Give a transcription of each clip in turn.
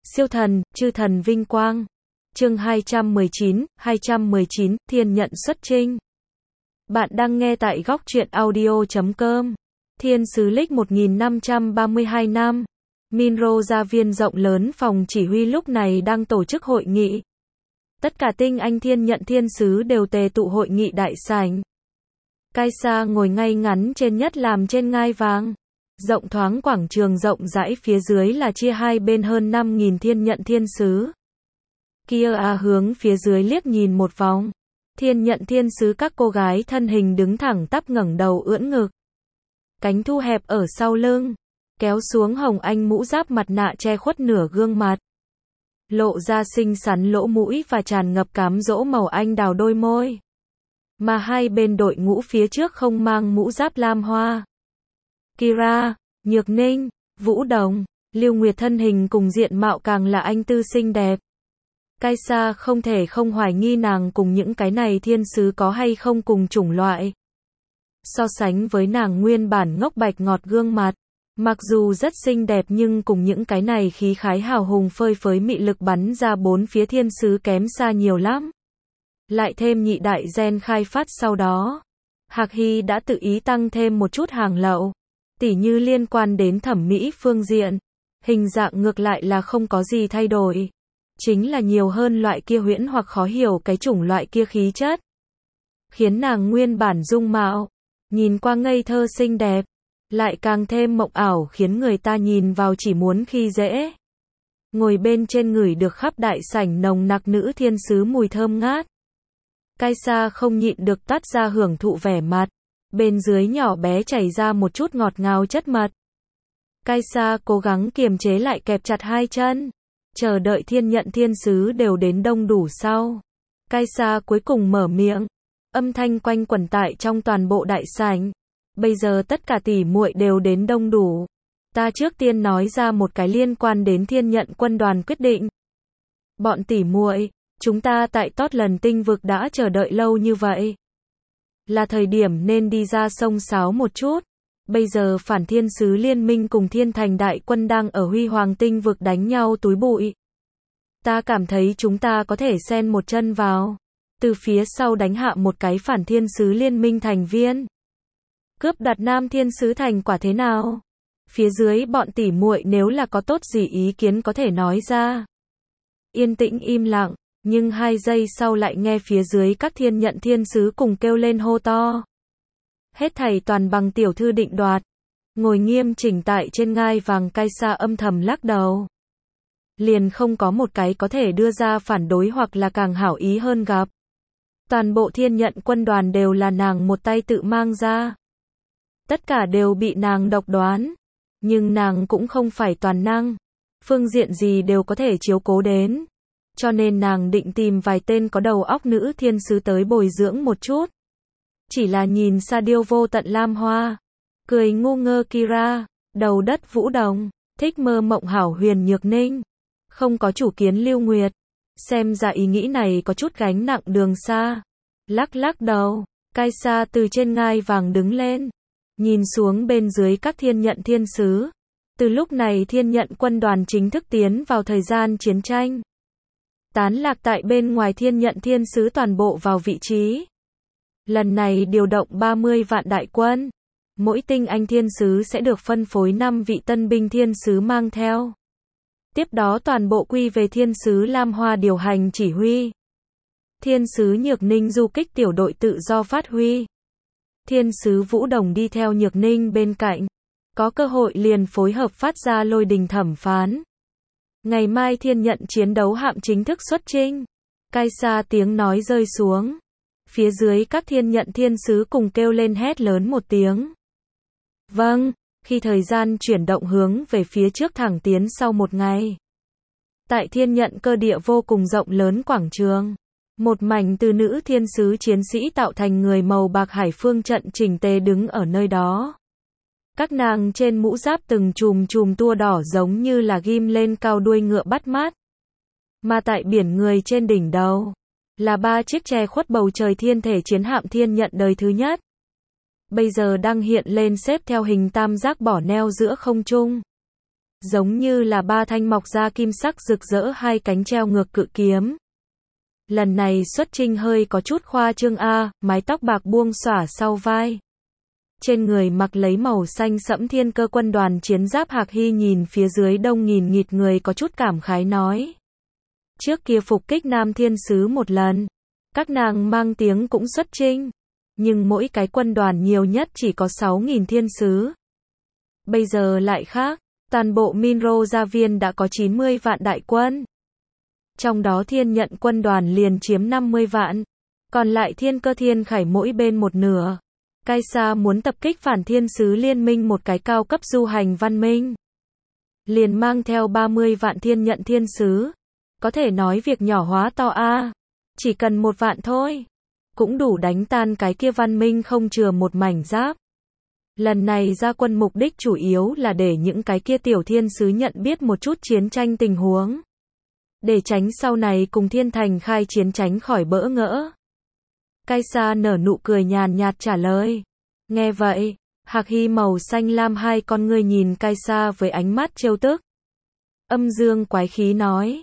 Siêu thần, chư thần vinh quang. Chương 219, Thiên nhận xuất chinh. Bạn đang nghe tại góc truyện audio.com. Thiên sứ lịch 1532 năm. Minro gia viên rộng lớn phòng chỉ huy lúc này đang tổ chức hội nghị. Tất cả tinh anh thiên nhận thiên sứ đều tề tụ hội nghị đại sảnh. Kaisa ngồi ngay ngắn trên nhất làm trên ngai vàng. Rộng thoáng quảng trường rộng rãi phía dưới là chia hai bên hơn 5.000 thiên nhận thiên sứ. Kia hướng phía dưới liếc nhìn một vòng. Thiên nhận thiên sứ các cô gái thân hình đứng thẳng tắp ngẩng đầu ưỡn ngực. Cánh thu hẹp ở sau lưng. Kéo xuống hồng anh mũ giáp mặt nạ che khuất nửa gương mặt. Lộ ra xinh xắn lỗ mũi và tràn ngập cám dỗ màu anh đào đôi môi. Mà hai bên đội ngũ phía trước không mang mũ giáp lam hoa. Kira, Nhược Ninh, Vũ Đồng, Lưu Nguyệt thân hình cùng diện mạo càng là anh tư xinh đẹp. Kaisa không thể không hoài nghi nàng cùng những cái này thiên sứ có hay không cùng chủng loại. So sánh với nàng nguyên bản ngốc bạch ngọt gương mặt, mặc dù rất xinh đẹp nhưng cùng những cái này khí khái hào hùng phơi phới mị lực bắn ra bốn phía thiên sứ kém xa nhiều lắm. Lại thêm nhị đại gen khai phát sau đó, Hạc Hy đã tự ý tăng thêm một chút hàng lậu. Tỉ như liên quan đến thẩm mỹ phương diện, hình dạng ngược lại là không có gì thay đổi. Chính là nhiều hơn loại kia huyễn hoặc khó hiểu cái chủng loại kia khí chất. Khiến nàng nguyên bản dung mạo, nhìn qua ngây thơ xinh đẹp, lại càng thêm mộng ảo khiến người ta nhìn vào chỉ muốn khi dễ. Ngồi bên trên người được khắp đại sảnh nồng nặc nữ thiên sứ mùi thơm ngát. Kaisa không nhịn được tắt ra hưởng thụ vẻ mặt. Bên dưới nhỏ bé chảy ra một chút ngọt ngào chất mật. Kaisa cố gắng kiềm chế lại kẹp chặt hai chân. Chờ đợi thiên nhận thiên sứ đều đến đông đủ sau. Kaisa cuối cùng mở miệng. Âm thanh quanh quẩn tại trong toàn bộ đại sảnh. Bây giờ tất cả tỷ muội đều đến đông đủ. Ta trước tiên nói ra một cái liên quan đến thiên nhận quân đoàn quyết định. Bọn tỷ muội, chúng ta tại Totland tinh vực đã chờ đợi lâu như vậy. Là thời điểm nên đi ra sông sáo một chút. Bây giờ phản thiên sứ liên minh cùng thiên thành đại quân đang ở huy hoàng tinh vực đánh nhau túi bụi. Ta cảm thấy chúng ta có thể xen một chân vào. Từ phía sau đánh hạ một cái phản thiên sứ liên minh thành viên. Cướp đoạt nam thiên sứ thành quả thế nào? Phía dưới bọn tỉ muội nếu là có tốt gì ý kiến có thể nói ra. Yên tĩnh im lặng. Nhưng 2 giây sau lại nghe phía dưới các thiên nhận thiên sứ cùng kêu lên hô to. Hết thảy toàn bằng tiểu thư định đoạt. Ngồi nghiêm chỉnh tại trên ngai vàng Kaisa âm thầm lắc đầu. Liền không có một cái có thể đưa ra phản đối hoặc là càng hảo ý hơn gặp. Toàn bộ thiên nhận quân đoàn đều là nàng một tay tự mang ra. Tất cả đều bị nàng độc đoán. Nhưng nàng cũng không phải toàn năng. Phương diện gì đều có thể chiếu cố đến. Cho nên nàng định tìm vài tên có đầu óc nữ thiên sứ tới bồi dưỡng một chút. Chỉ là nhìn xa điêu vô tận lam hoa. Cười ngu ngơ Kira, đầu đất Vũ Đồng, thích mơ mộng hảo huyền Nhược Ninh. Không có chủ kiến Lưu Nguyệt. Xem ra ý nghĩ này có chút gánh nặng đường xa. Lắc lắc đầu, Kaisa từ trên ngai vàng đứng lên. Nhìn xuống bên dưới các thiên nhận thiên sứ. Từ lúc này thiên nhận quân đoàn chính thức tiến vào thời gian chiến tranh. Tán lạc tại bên ngoài thiên nhận thiên sứ toàn bộ vào vị trí. Lần này điều động 30 vạn đại quân. Mỗi tinh anh thiên sứ sẽ được phân phối 5 vị tân binh thiên sứ mang theo. Tiếp đó toàn bộ quy về thiên sứ Lam Hoa điều hành chỉ huy. Thiên sứ Nhược Ninh du kích tiểu đội tự do phát huy. Thiên sứ Vũ Đồng đi theo Nhược Ninh bên cạnh. Có cơ hội liền phối hợp phát ra lôi đình thẩm phán. Ngày mai thiên nhận chiến đấu hạm chính thức xuất chinh. Kaisa tiếng nói rơi xuống. Phía dưới các thiên nhận thiên sứ cùng kêu lên hét lớn một tiếng. Vâng, khi thời gian chuyển động hướng về phía trước thẳng tiến sau một ngày. Tại thiên nhận cơ địa vô cùng rộng lớn quảng trường. Một mảnh từ nữ thiên sứ chiến sĩ tạo thành người màu bạc hải phương trận chỉnh tề đứng ở nơi đó. Các nàng trên mũ giáp từng chùm chùm tua đỏ giống như là ghim lên cao đuôi ngựa bắt mắt. Mà tại biển người trên đỉnh đầu, là 3 chiếc che khuất bầu trời thiên thể chiến hạm thiên nhận đời thứ nhất. Bây giờ đang hiện lên xếp theo hình tam giác bỏ neo giữa không trung. giống như là ba thanh mọc ra kim sắc rực rỡ hai cánh treo ngược cự kiếm. Lần này xuất chinh hơi có chút khoa trương mái tóc bạc buông xõa sau vai. Trên người mặc lấy màu xanh sẫm thiên cơ quân đoàn chiến giáp. Hạc Hy nhìn phía dưới đông nghìn nghịt người có chút cảm khái nói. Trước kia phục kích Nam Thiên Sứ một lần, các nàng mang tiếng cũng xuất chinh, nhưng mỗi cái quân đoàn nhiều nhất chỉ có 6.000 thiên sứ. Bây giờ lại khác, toàn bộ Minro Gia Viên đã có 90 vạn đại quân. Trong đó Thiên Nhận quân đoàn liền chiếm 50 vạn, còn lại Thiên Cơ Thiên Khải mỗi bên một nửa. Kaisa muốn tập kích phản thiên sứ liên minh một cái cao cấp du hành văn minh, liền mang theo 30 vạn Thiên Nhận thiên sứ. Có thể nói việc nhỏ hóa to chỉ cần 1 vạn thôi, cũng đủ đánh tan cái kia văn minh không chừa một mảnh giáp. Lần này ra quân mục đích chủ yếu là để những cái kia tiểu thiên sứ nhận biết một chút chiến tranh tình huống, để tránh sau này cùng Thiên Thành khai chiến tránh khỏi bỡ ngỡ. Kaisa nở nụ cười nhàn nhạt trả lời. Nghe vậy, Hạc Hy màu xanh lam hai con ngươi nhìn Kaisa với ánh mắt trêu tức. Âm dương quái khí nói.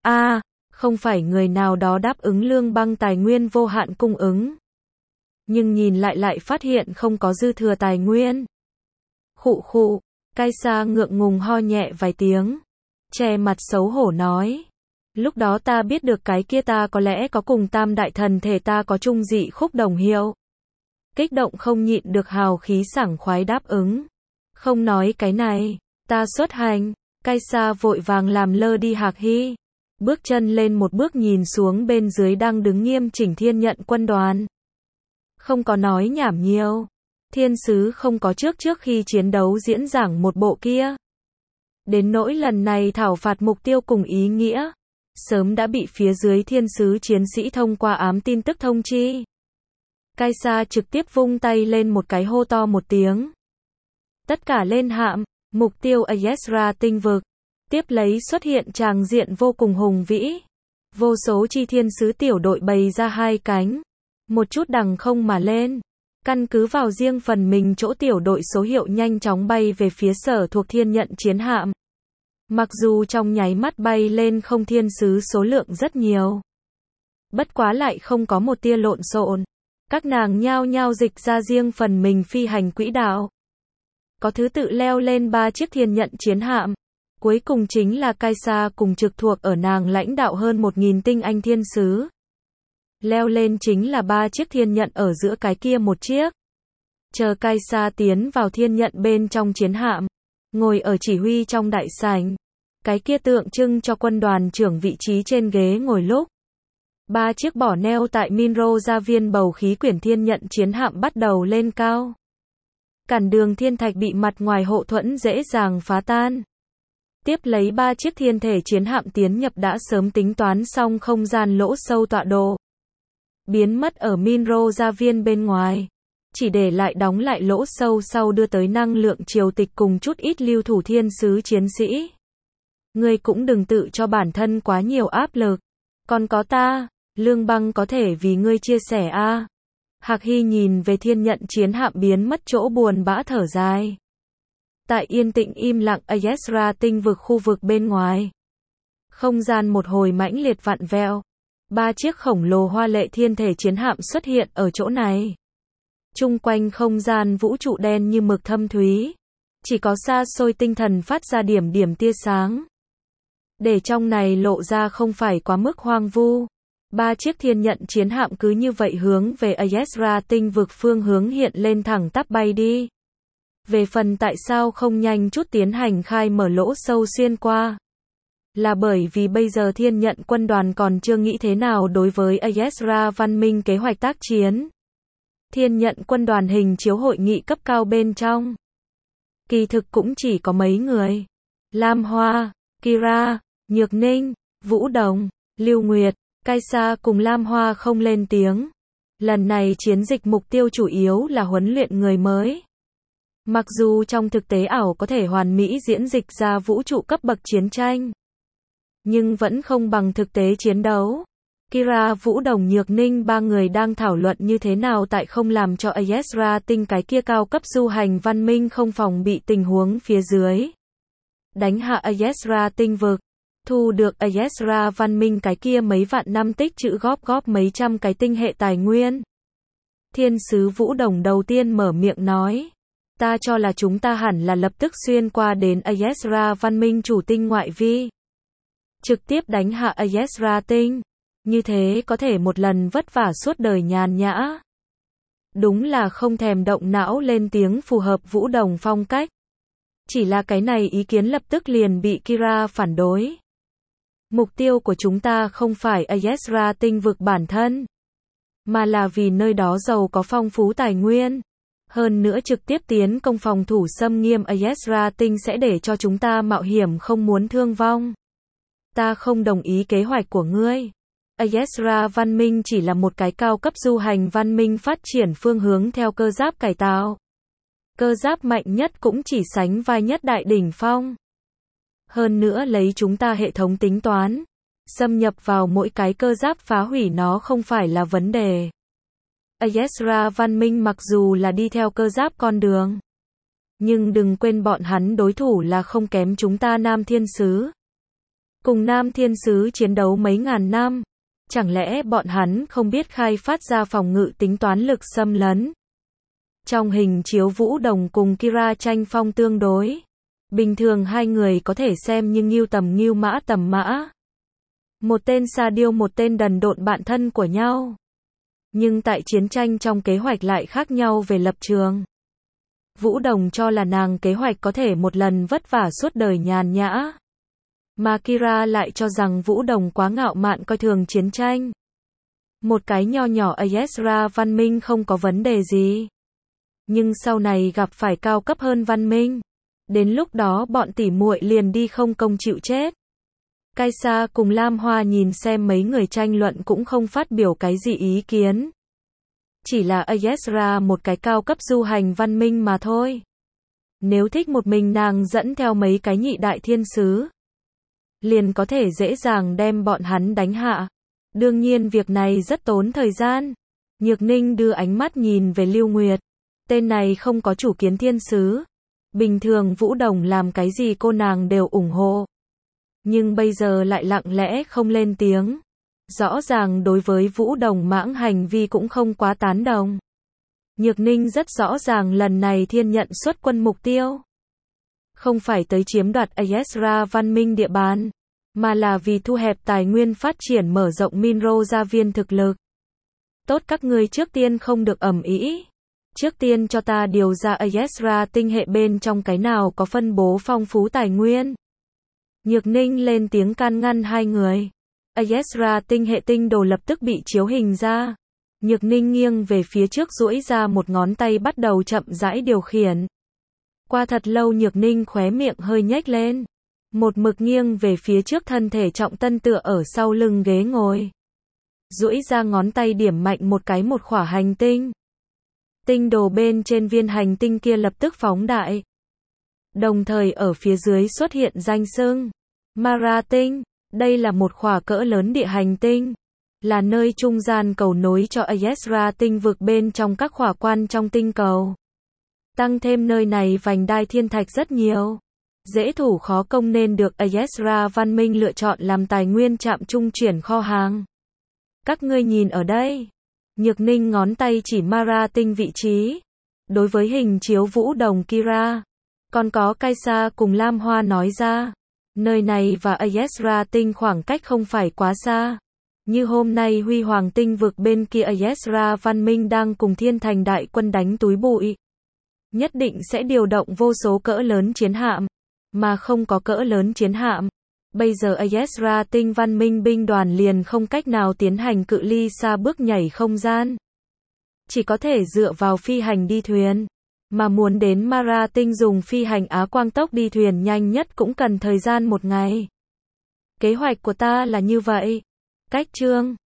Không phải người nào đó đáp ứng Lương Băng tài nguyên vô hạn cung ứng, nhưng nhìn lại phát hiện không có dư thừa tài nguyên. Khụ khụ, Kaisa ngượng ngùng ho nhẹ vài tiếng, che mặt xấu hổ nói. Lúc đó ta biết được cái kia ta có lẽ có cùng Tam đại thần thể ta có chung dị khúc đồng hiệu. Kích động không nhịn được hào khí sảng khoái đáp ứng. Không nói cái này, ta xuất hành. Kaisa vội vàng làm lơ đi Hạc Hy, bước chân lên một bước nhìn xuống bên dưới đang đứng nghiêm chỉnh Thiên Nhận quân đoàn. Không có nói nhảm nhiều, thiên sứ không có trước khi chiến đấu diễn giảng một bộ kia. Đến nỗi lần này thảo phạt mục tiêu cùng ý nghĩa, sớm đã bị phía dưới thiên sứ chiến sĩ thông qua ám tin tức thông chi. Kaisa trực tiếp vung tay lên một cái hô to một tiếng. Tất cả lên hạm, mục tiêu Ayesra tinh vực. Tiếp lấy xuất hiện tràng diện vô cùng hùng vĩ. Vô số chi thiên sứ tiểu đội bày ra hai cánh, một chút đằng không mà lên. Căn cứ vào riêng phần mình chỗ tiểu đội số hiệu nhanh chóng bay về phía sở thuộc Thiên Nhận chiến hạm. Mặc dù trong nháy mắt bay lên không thiên sứ số lượng rất nhiều, bất quá lại không có một tia lộn xộn. Các nàng nhao nhao dịch ra riêng phần mình phi hành quỹ đạo, có thứ tự leo lên 3 chiếc Thiên Nhận chiến hạm. Cuối cùng chính là Kaisa cùng trực thuộc ở nàng lãnh đạo hơn 1.000 tinh anh thiên sứ. Leo lên chính là 3 chiếc Thiên Nhận ở giữa cái kia một chiếc. Chờ Kaisa tiến vào Thiên Nhận bên trong chiến hạm, ngồi ở chỉ huy trong đại sảnh. Cái kia tượng trưng cho quân đoàn trưởng vị trí trên ghế ngồi lúc. 3 chiếc bỏ neo tại Minro Gia Viên bầu khí quyển Thiên Nhận chiến hạm bắt đầu lên cao. Cản đường thiên thạch bị mặt ngoài hộ thuẫn dễ dàng phá tan. Tiếp lấy 3 chiếc thiên thể chiến hạm tiến nhập đã sớm tính toán xong không gian lỗ sâu tọa độ, biến mất ở Minro Gia Viên bên ngoài, chỉ để lại đóng lại lỗ sâu sau đưa tới năng lượng triều tịch cùng chút ít lưu thủ thiên sứ chiến sĩ. Ngươi cũng đừng tự cho bản thân quá nhiều áp lực, còn có ta, Lương Băng có thể vì ngươi chia sẻ Hạc Hy nhìn về Thiên Nhận chiến hạm biến mất chỗ buồn bã thở dài. Tại yên tĩnh im lặng Ayesra tinh vực khu vực bên ngoài, không gian một hồi mãnh liệt vặn vẹo. 3 chiếc khổng lồ hoa lệ thiên thể chiến hạm xuất hiện ở chỗ này. Chung quanh không gian vũ trụ đen như mực thâm thúy, chỉ có xa xôi tinh thần phát ra điểm điểm tia sáng, để trong này lộ ra không phải quá mức hoang vu. 3 chiếc Thiên Nhận chiến hạm cứ như vậy hướng về Ayesra tinh vực phương hướng hiện lên thẳng tắp bay đi. Về phần tại sao không nhanh chút tiến hành khai mở lỗ sâu xuyên qua, là bởi vì bây giờ Thiên Nhận quân đoàn còn chưa nghĩ thế nào đối với Ayesra văn minh kế hoạch tác chiến. Thiên Nhận quân đoàn hình chiếu hội nghị cấp cao bên trong, kỳ thực cũng chỉ có mấy người. Lam Hoa, Kira, Nhược Ninh, Vũ Đồng, Lưu Nguyệt, Kaisa cùng Lam Hoa không lên tiếng. Lần này chiến dịch mục tiêu chủ yếu là huấn luyện người mới. Mặc dù trong thực tế ảo có thể hoàn mỹ diễn dịch ra vũ trụ cấp bậc chiến tranh, nhưng vẫn không bằng thực tế chiến đấu. Kira, Vũ Đồng, Nhược Ninh ba người đang thảo luận như thế nào tại không làm cho Ayesra tinh cái kia cao cấp du hành văn minh không phòng bị tình huống phía dưới. đánh hạ Ayesra tinh vực, thu được Ayesra văn minh cái kia mấy vạn năm tích trữ góp mấy trăm cái tinh hệ tài nguyên. Thiên sứ Vũ Đồng đầu tiên mở miệng nói, ta cho là chúng ta hẳn là lập tức xuyên qua đến Ayesra văn minh chủ tinh ngoại vi, trực tiếp đánh hạ Ayesra tinh, như thế có thể một lần vất vả suốt đời nhàn nhã. Đúng là không thèm động não lên tiếng phù hợp Vũ Đồng phong cách. Chỉ là cái này ý kiến lập tức liền bị Kira phản đối. Mục tiêu của chúng ta không phải Ayesra tinh vực bản thân, mà là vì nơi đó giàu có phong phú tài nguyên. Hơn nữa trực tiếp tiến công phòng thủ xâm nghiêm Ayesra tinh sẽ để cho chúng ta mạo hiểm không muốn thương vong. Ta không đồng ý kế hoạch của ngươi. Ayesra văn minh chỉ là một cái cao cấp du hành văn minh phát triển phương hướng theo cơ giáp cải tạo. Cơ giáp mạnh nhất cũng chỉ sánh vai nhất đại đỉnh phong. Hơn nữa lấy chúng ta hệ thống tính toán, xâm nhập vào mỗi cái cơ giáp phá hủy nó không phải là vấn đề. Ayesra văn minh mặc dù là đi theo cơ giáp con đường, nhưng đừng quên bọn hắn đối thủ là không kém chúng ta Nam Thiên Sứ. Cùng Nam Thiên Sứ chiến đấu mấy ngàn năm, chẳng lẽ bọn hắn không biết khai phát ra phòng ngự tính toán lực xâm lấn? Trong hình chiếu Vũ Đồng cùng Kira tranh phong tương đối. Bình thường hai người có thể xem như ngưu tầm mã. Một tên sa điêu một tên đần độn bạn thân của nhau. Nhưng tại chiến tranh trong kế hoạch lại khác nhau về lập trường. Vũ Đồng cho là nàng kế hoạch có thể một lần vất vả suốt đời nhàn nhã. Mà Kira lại cho rằng Vũ Đồng quá ngạo mạn coi thường chiến tranh. Một cái nho nhỏ Ayesra văn minh không có vấn đề gì. Nhưng sau này gặp phải cao cấp hơn văn minh. Đến lúc đó bọn tỉ muội liền đi không công chịu chết. Kaisa cùng Lam Hoa nhìn xem mấy người tranh luận cũng không phát biểu cái gì ý kiến. Chỉ là Ayesra một cái cao cấp du hành văn minh mà thôi. Nếu thích một mình nàng dẫn theo mấy cái nhị đại thiên sứ, liền có thể dễ dàng đem bọn hắn đánh hạ. Đương nhiên việc này rất tốn thời gian. Nhược Ninh đưa ánh mắt nhìn về Lưu Nguyệt. Tên này không có chủ kiến thiên sứ. Bình thường Vũ Đồng làm cái gì cô nàng đều ủng hộ. Nhưng bây giờ lại lặng lẽ không lên tiếng. Rõ ràng đối với Vũ Đồng mãng hành vi cũng không quá tán đồng. Nhược Ninh rất rõ ràng lần này thiên nhận xuất quân mục tiêu. Không phải tới chiếm đoạt Ayesra văn minh địa bàn, mà là vì thu hẹp tài nguyên phát triển mở rộng Minro gia viên thực lực. Tốt các ngươi trước tiên không được ầm ĩ. Trước tiên cho ta điều ra Ayesra tinh hệ bên trong cái nào có phân bố phong phú tài nguyên. Nhược Ninh lên tiếng can ngăn hai người. Ayesra tinh hệ tinh đồ lập tức bị chiếu hình ra. Nhược Ninh nghiêng về phía trước duỗi ra một ngón tay bắt đầu chậm rãi điều khiển. Qua thật lâu Nhược Ninh khóe miệng hơi nhếch lên. Một mực nghiêng về phía trước thân thể trọng tân tựa ở sau lưng ghế ngồi. Duỗi ra ngón tay điểm mạnh một cái một khỏa hành tinh. Tinh đồ bên trên viên hành tinh kia lập tức phóng đại. Đồng thời ở phía dưới xuất hiện danh xưng Mara tinh. Đây là một khỏa cỡ lớn địa hành tinh. Là nơi trung gian cầu nối cho Ayesra tinh vực bên trong các khỏa quan trong tinh cầu. Tăng thêm nơi này vành đai thiên thạch rất nhiều. Dễ thủ khó công nên được Ayesra văn minh lựa chọn làm tài nguyên trạm trung chuyển kho hàng. Các ngươi nhìn ở đây. Nhược Ninh ngón tay chỉ Mara tinh vị trí. Đối với hình chiếu Vũ Đồng Kira, còn có Kaisa cùng Lam Hoa nói ra. Nơi này và Ayesra tinh khoảng cách không phải quá xa. Như hôm nay Huy Hoàng tinh vực bên kia Ayesra văn minh đang cùng Thiên Thành đại quân đánh túi bụi. Nhất định sẽ điều động vô số cỡ lớn chiến hạm. Mà không có cỡ lớn chiến hạm. Bây giờ Ayesra tinh văn minh binh đoàn liền không cách nào tiến hành cự ly xa bước nhảy không gian. Chỉ có thể dựa vào phi hành đi thuyền. Mà muốn đến Mara tinh dùng phi hành á quang tốc đi thuyền nhanh nhất cũng cần thời gian 1 ngày. Kế hoạch của ta là như vậy. Cách chương